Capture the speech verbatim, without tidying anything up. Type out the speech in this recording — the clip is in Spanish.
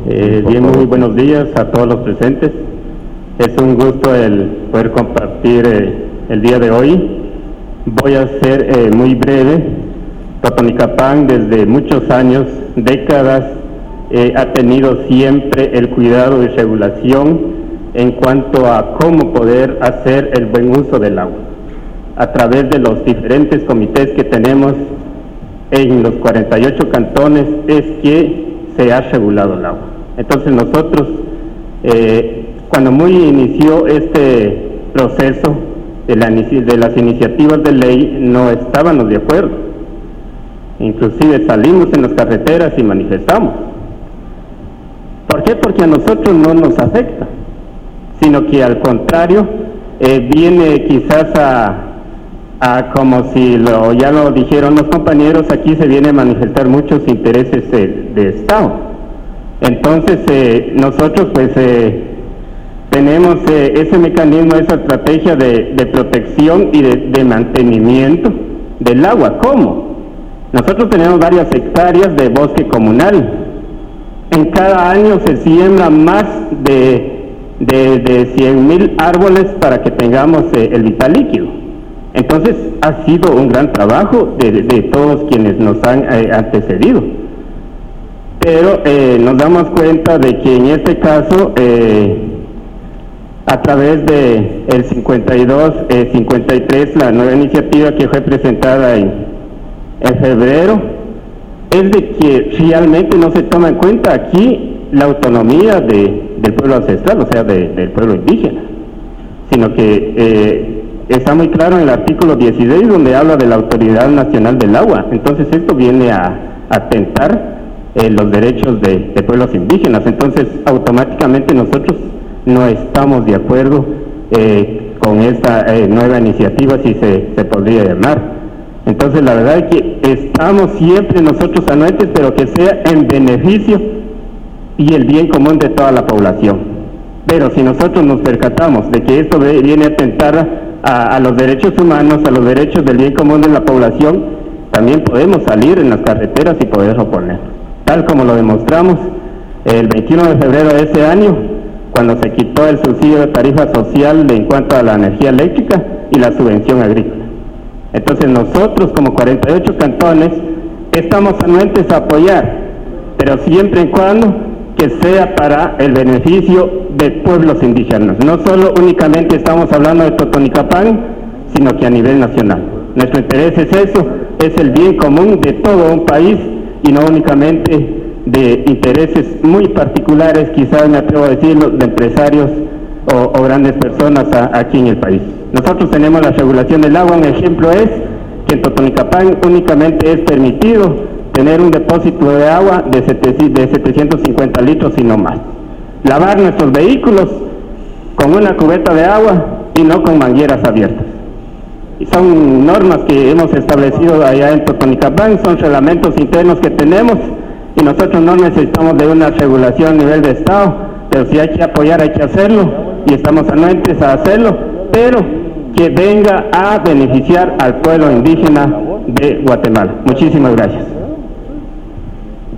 Eh, bien, muy buenos días a todos los presentes. Es un gusto el poder compartir eh, el día de hoy. Voy a ser eh, muy breve. Totonicapán desde muchos años, décadas, eh, ha tenido siempre el cuidado y regulación en cuanto a cómo poder hacer el buen uso del agua. A través de los diferentes comités que tenemos en los cuarenta y ocho cantones es que se ha regulado el agua. Entonces nosotros, eh, cuando muy inició este proceso de, la, de las iniciativas de ley, no estábamos de acuerdo. Inclusive salimos en las carreteras y manifestamos. ¿Por qué? Porque a nosotros no nos afecta, sino que al contrario, eh, viene quizás a, a como si lo, ya lo dijeron los compañeros, aquí se viene a manifestar muchos intereses de, de Estado. Entonces eh, nosotros pues eh, tenemos eh, ese mecanismo, esa estrategia de, de protección y de, de mantenimiento del agua. ¿Cómo? Nosotros tenemos varias hectáreas de bosque comunal. En cada año se siembra más de, de, de cien mil árboles para que tengamos eh, el vital líquido. Entonces ha sido un gran trabajo de, de, de todos quienes nos han eh, antecedido. Pero eh, nos damos cuenta de que en este caso, eh, a través de el cincuenta y dos, eh, cincuenta y tres, la nueva iniciativa que fue presentada en, en febrero, es de que realmente no se toma en cuenta aquí la autonomía de, del pueblo ancestral, o sea, de, del pueblo indígena, sino que eh, está muy claro en el artículo dieciséis, donde habla de la Autoridad Nacional del Agua. Entonces esto viene a atentar Eh, los derechos de, de pueblos indígenas. Entonces automáticamente nosotros no estamos de acuerdo eh, con esta eh, nueva iniciativa, si se, se podría llamar. Entonces la verdad es que estamos siempre nosotros anuentes, pero que sea en beneficio y el bien común de toda la población. Pero si nosotros nos percatamos de que esto viene a atentar a, a los derechos humanos, a los derechos del bien común de la población, también podemos salir en las carreteras y poder oponer, tal como lo demostramos el veintiuno de febrero de ese año, cuando se quitó el subsidio de tarifa social de, en cuanto a la energía eléctrica y la subvención agrícola. Entonces nosotros, como cuarenta y ocho cantones, estamos anuentes a apoyar, pero siempre y cuando que sea para el beneficio de pueblos indígenas. No solo únicamente estamos hablando de Totonicapán, sino que a nivel nacional. Nuestro interés es eso, es el bien común de todo un país, y no únicamente de intereses muy particulares, quizás me atrevo a decirlo, de empresarios o, o grandes personas a, aquí en el país. Nosotros tenemos la regulación del agua. Un ejemplo es que en Totonicapán únicamente es permitido tener un depósito de agua de, de setecientos cincuenta litros y no más. Lavar nuestros vehículos con una cubeta de agua y no con mangueras abiertas. Y son normas que hemos establecido allá en Totonicapán, son reglamentos internos que tenemos, y nosotros no necesitamos de una regulación a nivel de Estado, pero si hay que apoyar hay que hacerlo, y estamos anuentes a hacerlo, pero que venga a beneficiar al pueblo indígena de Guatemala. Muchísimas gracias.